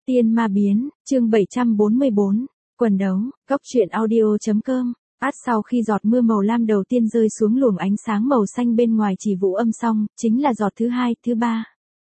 Tiên ma biến, chương 744, quần đấu, góc truyện audio.com. Sau khi giọt mưa màu lam đầu tiên rơi xuống luồng ánh sáng màu xanh bên ngoài chỉ vũ âm xong, chính là giọt thứ hai, thứ ba.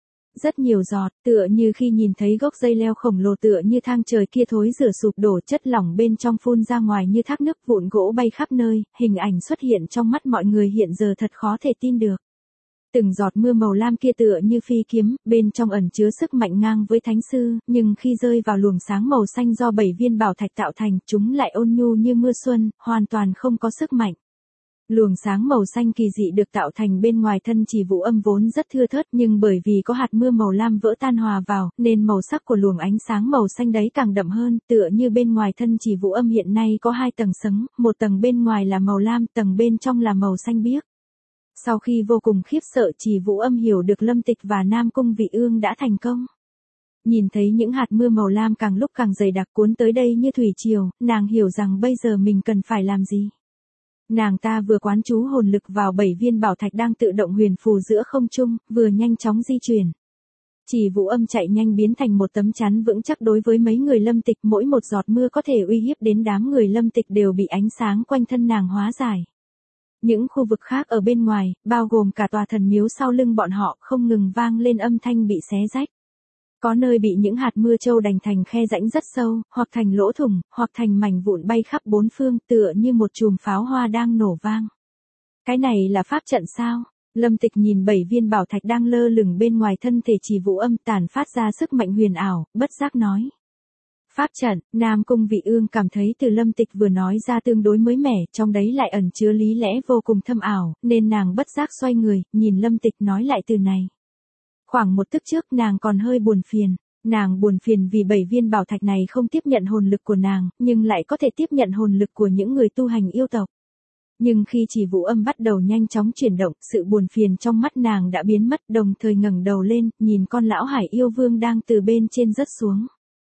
Rất nhiều giọt, tựa như khi nhìn thấy gốc dây leo khổng lồ tựa như thang trời kia thối rửa sụp đổ, chất lỏng bên trong phun ra ngoài như thác nước, vụn gỗ bay khắp nơi, hình ảnh xuất hiện trong mắt mọi người hiện giờ thật khó thể tin được. Từng giọt mưa màu lam kia tựa như phi kiếm, bên trong ẩn chứa sức mạnh ngang với thánh sư, nhưng khi rơi vào luồng sáng màu xanh do 7 viên bảo thạch tạo thành, chúng lại ôn nhu như mưa xuân, hoàn toàn không có sức mạnh. Luồng sáng màu xanh kỳ dị được tạo thành bên ngoài thân chỉ vũ âm vốn rất thưa thớt, nhưng bởi vì có hạt mưa màu lam vỡ tan hòa vào, nên màu sắc của luồng ánh sáng màu xanh đấy càng đậm hơn, tựa như bên ngoài thân chỉ vũ âm hiện nay có hai tầng sấng, một tầng bên ngoài là màu lam, tầng bên trong là màu xanh biếc. Sau khi vô cùng khiếp sợ, chỉ vũ âm hiểu được Lâm Tịch và Nam Cung Vị Ương đã thành công. Nhìn thấy những hạt mưa màu lam càng lúc càng dày đặc cuốn tới đây như thủy triều, nàng hiểu rằng bây giờ mình cần phải làm gì. Nàng ta vừa quán chú hồn lực vào 7 viên bảo thạch đang tự động huyền phù giữa không trung, vừa nhanh chóng di chuyển. Chỉ vũ âm chạy nhanh biến thành một tấm chắn vững chắc đối với mấy người Lâm Tịch, mỗi một giọt mưa có thể uy hiếp đến đám người Lâm Tịch đều bị ánh sáng quanh thân nàng hóa giải. Những khu vực khác ở bên ngoài, bao gồm cả tòa thần miếu sau lưng bọn họ, không ngừng vang lên âm thanh bị xé rách. Có nơi bị những hạt mưa trâu đành thành khe rãnh rất sâu, hoặc thành lỗ thủng, hoặc thành mảnh vụn bay khắp bốn phương, tựa như một chùm pháo hoa đang nổ vang. Cái này là pháp trận sao? Lâm Tịch nhìn 7 viên bảo thạch đang lơ lửng bên ngoài thân thể chỉ vũ âm tản phát ra sức mạnh huyền ảo, bất giác nói. Pháp trận, Nam Cung Vị Ương cảm thấy từ Lâm Tịch vừa nói ra tương đối mới mẻ, trong đấy lại ẩn chứa lý lẽ vô cùng thâm ảo, nên nàng bất giác xoay người, nhìn Lâm Tịch nói lại từ này. Khoảng một tức trước nàng còn hơi buồn phiền. Nàng buồn phiền vì 7 viên bảo thạch này không tiếp nhận hồn lực của nàng, nhưng lại có thể tiếp nhận hồn lực của những người tu hành yêu tộc. Nhưng khi chỉ vũ âm bắt đầu nhanh chóng chuyển động, sự buồn phiền trong mắt nàng đã biến mất, đồng thời ngẩng đầu lên, nhìn con lão hải yêu vương đang từ bên trên rớt xuống.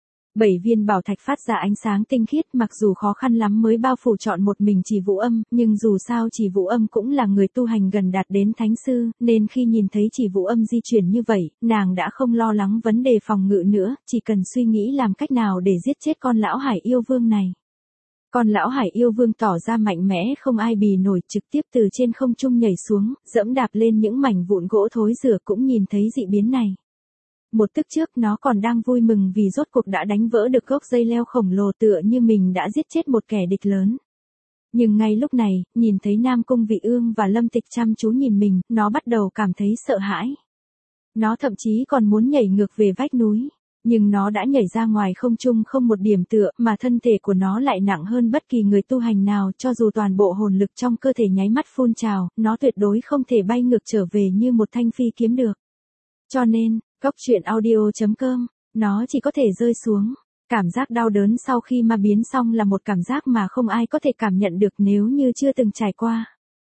7 viên bảo thạch phát ra ánh sáng tinh khiết, mặc dù khó khăn lắm mới bao phủ trọn một mình chỉ vũ âm, nhưng dù sao chỉ vũ âm cũng là người tu hành gần đạt đến thánh sư, nên khi nhìn thấy chỉ vũ âm di chuyển như vậy, nàng đã không lo lắng vấn đề phòng ngự nữa, chỉ cần suy nghĩ làm cách nào để giết chết con lão hải yêu vương này. Con lão hải yêu vương tỏ ra mạnh mẽ không ai bì nổi, trực tiếp từ trên không trung nhảy xuống, dẫm đạp lên những mảnh vụn gỗ thối rữa cũng nhìn thấy dị biến này. Một tức trước nó còn đang vui mừng vì rốt cuộc đã đánh vỡ được gốc dây leo khổng lồ, tựa như mình đã giết chết một kẻ địch lớn. Nhưng ngay lúc này, nhìn thấy Nam Cung Vị Ương và Lâm Tịch chăm chú nhìn mình, nó bắt đầu cảm thấy sợ hãi. Nó thậm chí còn muốn nhảy ngược về vách núi. Nhưng nó đã nhảy ra ngoài không trung không một điểm tựa, mà thân thể của nó lại nặng hơn bất kỳ người tu hành nào, cho dù toàn bộ hồn lực trong cơ thể nháy mắt phun trào, nó tuyệt đối không thể bay ngược trở về như một thanh phi kiếm được. Cho nên, góc truyện audio.com, nó chỉ có thể rơi xuống. Cảm giác đau đớn sau khi ma biến xong là một cảm giác mà không ai có thể cảm nhận được nếu như chưa từng trải qua.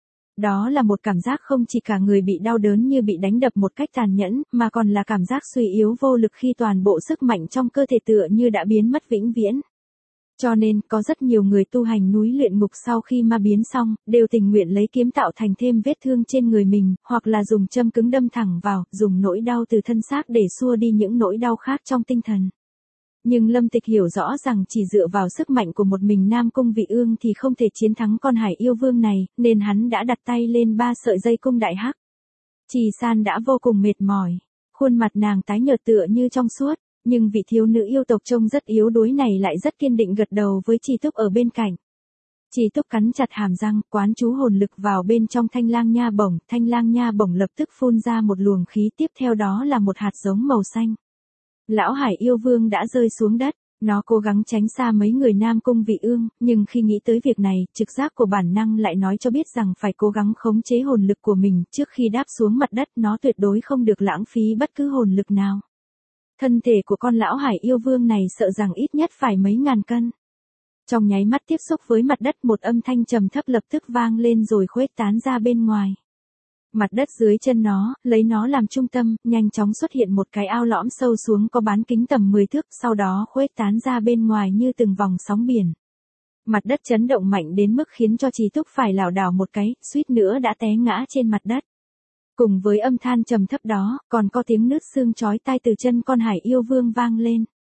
Đó là một cảm giác không chỉ cả người bị đau đớn như bị đánh đập một cách tàn nhẫn, mà còn là cảm giác suy yếu vô lực khi toàn bộ sức mạnh trong cơ thể tựa như đã biến mất vĩnh viễn. Cho nên, có rất nhiều người tu hành núi luyện ngục sau khi ma biến xong, đều tình nguyện lấy kiếm tạo thành thêm vết thương trên người mình, hoặc là dùng châm cứng đâm thẳng vào, dùng nỗi đau từ thân xác để xua đi những nỗi đau khác trong tinh thần. Nhưng Lâm Tịch hiểu rõ rằng chỉ dựa vào sức mạnh của một mình Nam Cung Vị Ương thì không thể chiến thắng con hải yêu vương này, nên hắn đã đặt tay lên 3 sợi dây cung đại hắc. Trì San đã vô cùng mệt mỏi, khuôn mặt nàng tái nhợt tựa như trong suốt. Nhưng vị thiếu nữ yêu tộc trông rất yếu đuối này lại rất kiên định gật đầu với Trì Túc ở bên cạnh. Trì Túc cắn chặt hàm răng, quán chú hồn lực vào bên trong thanh lang nha bổng lập tức phun ra một luồng khí, tiếp theo đó là một hạt giống màu xanh. Lão hải yêu vương đã rơi xuống đất, nó cố gắng tránh xa mấy người Nam Cung Vị Ương, nhưng khi nghĩ tới việc này, trực giác của bản năng lại nói cho biết rằng phải cố gắng khống chế hồn lực của mình, trước khi đáp xuống mặt đất nó tuyệt đối không được lãng phí bất cứ hồn lực nào. Thân thể của con lão hải yêu vương này sợ rằng ít nhất phải mấy ngàn cân. Trong nháy mắt tiếp xúc với mặt đất, một âm thanh trầm thấp lập tức vang lên rồi khuếch tán ra bên ngoài. Mặt đất dưới chân nó, lấy nó làm trung tâm, nhanh chóng xuất hiện một cái ao lõm sâu xuống có bán kính tầm 10 thước, sau đó khuếch tán ra bên ngoài như từng vòng sóng biển. Mặt đất chấn động mạnh đến mức khiến cho Trì Túc phải lảo đảo một cái, suýt nữa đã té ngã trên mặt đất. Cùng với âm than trầm thấp đó, còn có tiếng nứt xương chói tai từ chân con hải yêu vương vang lên.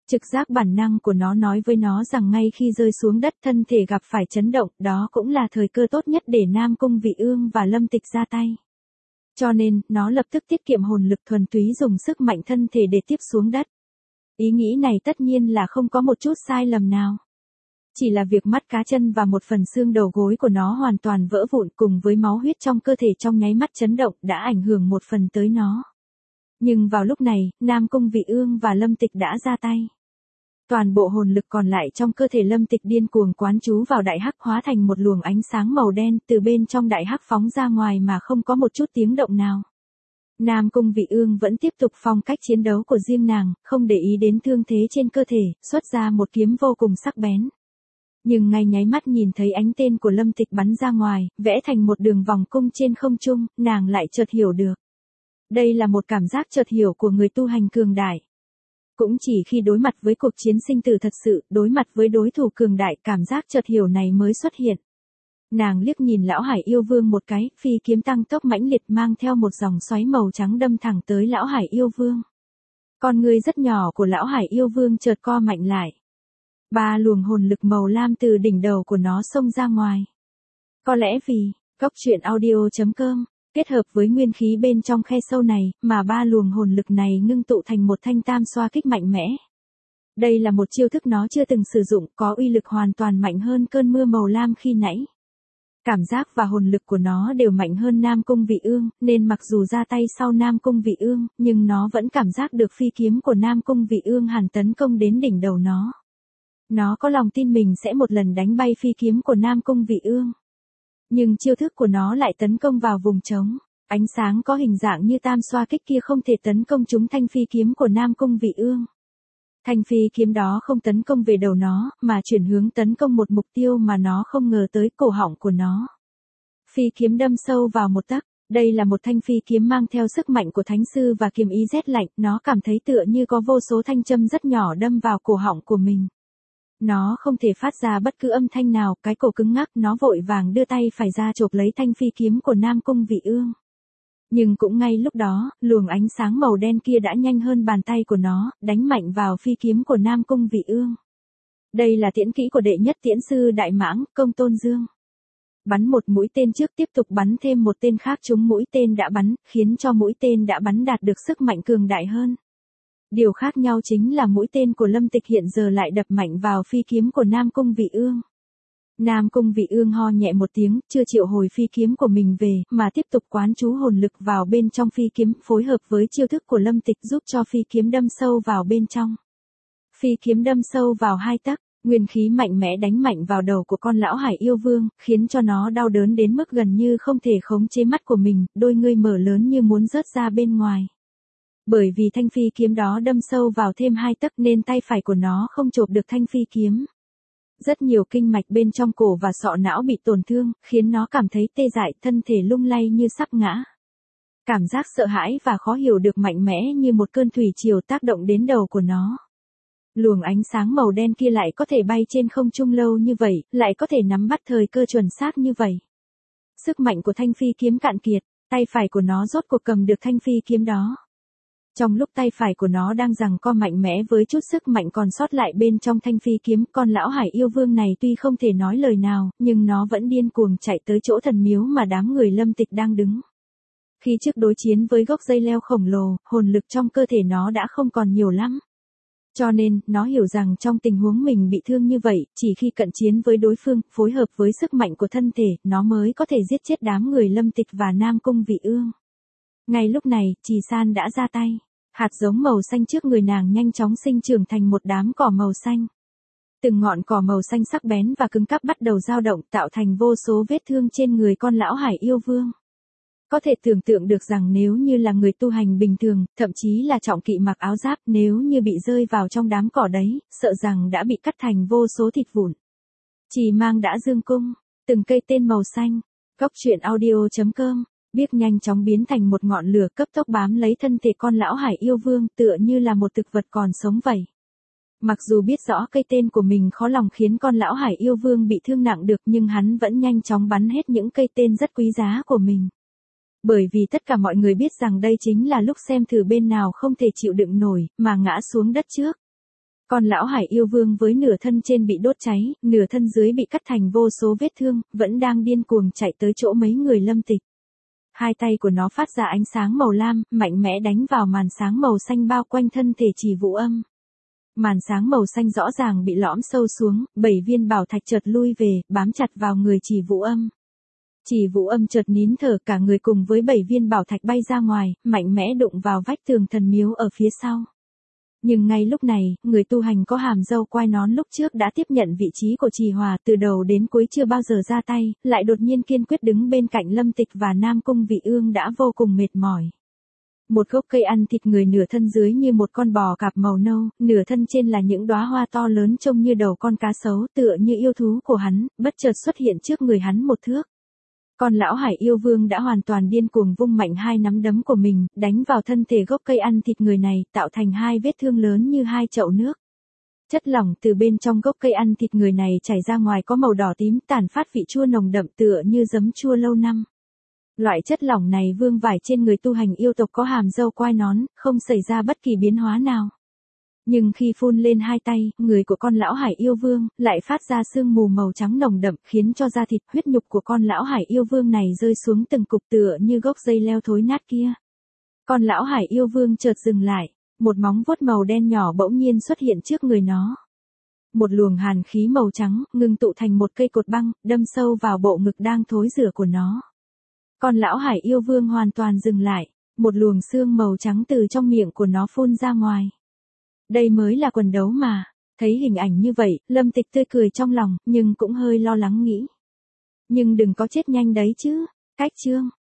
Trực giác bản năng của nó nói với nó rằng ngay khi rơi xuống đất thân thể gặp phải chấn động, đó cũng là thời cơ tốt nhất để Nam Cung Vị Ương và Lâm Tịch ra tay. Cho nên, nó lập tức tiết kiệm hồn lực thuần túy dùng sức mạnh thân thể để tiếp xuống đất. Ý nghĩ này tất nhiên là không có một chút sai lầm nào. Chỉ là việc mắt cá chân và một phần xương đầu gối của nó hoàn toàn vỡ vụn cùng với máu huyết trong cơ thể trong nháy mắt chấn động đã ảnh hưởng một phần tới nó. Nhưng vào lúc này, Nam Cung Vị Ương và Lâm Tịch đã ra tay. Toàn bộ hồn lực còn lại trong cơ thể Lâm Tịch điên cuồng quán trú vào đại hắc hóa thành một luồng ánh sáng màu đen từ bên trong đại hắc phóng ra ngoài mà không có một chút tiếng động nào. Nam Cung Vị Ương vẫn tiếp tục phong cách chiến đấu của riêng nàng, không để ý đến thương thế trên cơ thể, xuất ra một kiếm vô cùng sắc bén. Nhưng ngay nháy mắt nhìn thấy ánh tên của Lâm Tịch bắn ra ngoài, vẽ thành một đường vòng cung trên không trung, nàng lại chợt hiểu được. Đây là một cảm giác chợt hiểu của người tu hành cường đại. Cũng chỉ khi đối mặt với cuộc chiến sinh tử thật sự, đối mặt với đối thủ cường đại, cảm giác chợt hiểu này mới xuất hiện. Nàng liếc nhìn lão Hải Yêu Vương một cái, phi kiếm tăng tốc mãnh liệt mang theo một dòng xoáy màu trắng đâm thẳng tới lão Hải Yêu Vương. Con người rất nhỏ của lão Hải Yêu Vương chợt co mạnh lại. 3 luồng hồn lực màu lam từ đỉnh đầu của nó xông ra ngoài. Có lẽ vì, goctruyện.audio.com, kết hợp với nguyên khí bên trong khe sâu này, mà 3 luồng hồn lực này ngưng tụ thành một thanh tam xoa kích mạnh mẽ. Đây là một chiêu thức nó chưa từng sử dụng, có uy lực hoàn toàn mạnh hơn cơn mưa màu lam khi nãy. Cảm giác và hồn lực của nó đều mạnh hơn Nam Cung Vị Ương, nên mặc dù ra tay sau Nam Cung Vị Ương, nhưng nó vẫn cảm giác được phi kiếm của Nam Cung Vị Ương hàn tấn công đến đỉnh đầu nó. Nó có lòng tin mình sẽ một lần đánh bay phi kiếm của Nam Cung Vị Ương. Nhưng chiêu thức của nó lại tấn công vào vùng trống. Ánh sáng có hình dạng như tam xoa kích kia không thể tấn công trúng thanh phi kiếm của Nam Cung Vị Ương. Thanh phi kiếm đó không tấn công về đầu nó, mà chuyển hướng tấn công một mục tiêu mà nó không ngờ tới, cổ họng của nó. Phi kiếm đâm sâu vào một tấc. Đây là một thanh phi kiếm mang theo sức mạnh của thánh sư và kiếm ý rét lạnh, nó cảm thấy tựa như có vô số thanh châm rất nhỏ đâm vào cổ họng của mình. Nó không thể phát ra bất cứ âm thanh nào, cái cổ cứng ngắc, nó vội vàng đưa tay phải ra chộp lấy thanh phi kiếm của Nam Cung Vị Ương. Nhưng cũng ngay lúc đó, luồng ánh sáng màu đen kia đã nhanh hơn bàn tay của nó, đánh mạnh vào phi kiếm của Nam Cung Vị Ương. Đây là tiễn kỹ của đệ nhất tiễn sư Đại Mãng, Công Tôn Dương. Bắn một mũi tên trước tiếp tục bắn thêm một tên khác trúng mũi tên đã bắn, khiến cho mũi tên đã bắn đạt được sức mạnh cường đại hơn. Điều khác nhau chính là mũi tên của Lâm Tịch hiện giờ lại đập mạnh vào phi kiếm của Nam Cung Vị Ương. Nam Cung Vị Ương ho nhẹ một tiếng, chưa triệu hồi phi kiếm của mình về, mà tiếp tục quán trú hồn lực vào bên trong phi kiếm, phối hợp với chiêu thức của Lâm Tịch giúp cho phi kiếm đâm sâu vào bên trong. Phi kiếm đâm sâu vào 2 tấc, nguyên khí mạnh mẽ đánh mạnh vào đầu của con lão Hải Yêu Vương, khiến cho nó đau đớn đến mức gần như không thể khống chế mắt của mình, đôi ngươi mở lớn như muốn rớt ra bên ngoài. Bởi vì thanh phi kiếm đó đâm sâu vào thêm 2 tấc nên tay phải của nó không chộp được thanh phi kiếm. Rất nhiều kinh mạch bên trong cổ và sọ não bị tổn thương, khiến nó cảm thấy tê dại, thân thể lung lay như sắp ngã. Cảm giác sợ hãi và khó hiểu được mạnh mẽ như một cơn thủy triều tác động đến đầu của nó. Luồng ánh sáng màu đen kia lại có thể bay trên không trung lâu như vậy, lại có thể nắm bắt thời cơ chuẩn xác như vậy. Sức mạnh của thanh phi kiếm cạn kiệt, tay phải của nó rốt cuộc cầm được thanh phi kiếm đó. Trong lúc tay phải của nó đang giằng co mạnh mẽ với chút sức mạnh còn sót lại bên trong thanh phi kiếm, con lão Hải Yêu Vương này tuy không thể nói lời nào, nhưng nó vẫn điên cuồng chạy tới chỗ thần miếu mà đám người Lâm Tịch đang đứng. Khi trước đối chiến với gốc dây leo khổng lồ, hồn lực trong cơ thể nó đã không còn nhiều lắm. Cho nên, nó hiểu rằng trong tình huống mình bị thương như vậy, chỉ khi cận chiến với đối phương, phối hợp với sức mạnh của thân thể, nó mới có thể giết chết đám người Lâm Tịch và Nam Cung Vị Ương. Ngay lúc này, Trì San đã ra tay. Hạt giống màu xanh trước người nàng nhanh chóng sinh trưởng thành một đám cỏ màu xanh. Từng ngọn cỏ màu xanh sắc bén và cứng cáp bắt đầu dao động tạo thành vô số vết thương trên người con lão Hải Yêu Vương. Có thể tưởng tượng được rằng nếu như là người tu hành bình thường, thậm chí là trọng kỵ mặc áo giáp, nếu như bị rơi vào trong đám cỏ đấy, sợ rằng đã bị cắt thành vô số thịt vụn. Chỉ mang đã dương cung, từng cây tên màu xanh, goctruyện.audio.com, biết nhanh chóng biến thành một ngọn lửa cấp tốc bám lấy thân thể con lão Hải Yêu Vương tựa như là một thực vật còn sống vậy. Mặc dù biết rõ cây tên của mình khó lòng khiến con lão Hải Yêu Vương bị thương nặng được nhưng hắn vẫn nhanh chóng bắn hết những cây tên rất quý giá của mình. Bởi vì tất cả mọi người biết rằng đây chính là lúc xem thử bên nào không thể chịu đựng nổi, mà ngã xuống đất trước. Con lão hải yêu vương với nửa thân trên bị đốt cháy, nửa thân dưới bị cắt thành vô số vết thương, vẫn đang điên cuồng chạy tới chỗ mấy người Lâm Tịch. Hai tay của nó phát ra ánh sáng màu lam, mạnh mẽ đánh vào màn sáng màu xanh bao quanh thân thể Chỉ Vũ Âm. Màn sáng màu xanh rõ ràng bị lõm sâu xuống, 7 viên bảo thạch chợt lui về, bám chặt vào người Chỉ Vũ Âm. Chỉ Vũ Âm chợt nín thở, cả người cùng với 7 viên bảo thạch bay ra ngoài, mạnh mẽ đụng vào vách tường thần miếu ở phía sau. Nhưng ngay lúc này, người tu hành có hàm râu quai nón lúc trước đã tiếp nhận vị trí của Trì Hòa, từ đầu đến cuối chưa bao giờ ra tay, lại đột nhiên kiên quyết đứng bên cạnh Lâm Tịch và Nam Cung Vị Ương đã vô cùng mệt mỏi. Một gốc cây ăn thịt người, nửa thân dưới như một con bò cạp màu nâu, nửa thân trên là những đóa hoa to lớn trông như đầu con cá sấu, tựa như yêu thú của hắn, bất chợt xuất hiện trước người hắn một thước. Con lão hải yêu vương đã hoàn toàn điên cuồng vung mạnh hai nắm đấm của mình, đánh vào thân thể gốc cây ăn thịt người này, tạo thành hai vết thương lớn như hai chậu nước. Chất lỏng từ bên trong gốc cây ăn thịt người này chảy ra ngoài có màu đỏ tím, tản phát vị chua nồng đậm tựa như giấm chua lâu năm. Loại chất lỏng này vương vãi trên người tu hành yêu tộc có hàm râu quai nón, không xảy ra bất kỳ biến hóa nào. Nhưng khi phun lên hai tay, người của con lão hải yêu vương lại phát ra sương mù màu trắng nồng đậm, khiến cho da thịt huyết nhục của con lão hải yêu vương này rơi xuống từng cục tựa như gốc dây leo thối nát kia. Con lão hải yêu vương chợt dừng lại, một móng vuốt màu đen nhỏ bỗng nhiên xuất hiện trước người nó. Một luồng hàn khí màu trắng ngưng tụ thành một cây cột băng, đâm sâu vào bộ ngực đang thối rữa của nó. Con lão hải yêu vương hoàn toàn dừng lại, một luồng xương màu trắng từ trong miệng của nó phun ra ngoài. Đây mới là quần đấu mà. Thấy hình ảnh như vậy, Lâm Tịch tươi cười trong lòng, nhưng cũng hơi lo lắng nghĩ. Nhưng đừng có chết nhanh đấy chứ. Cách chương.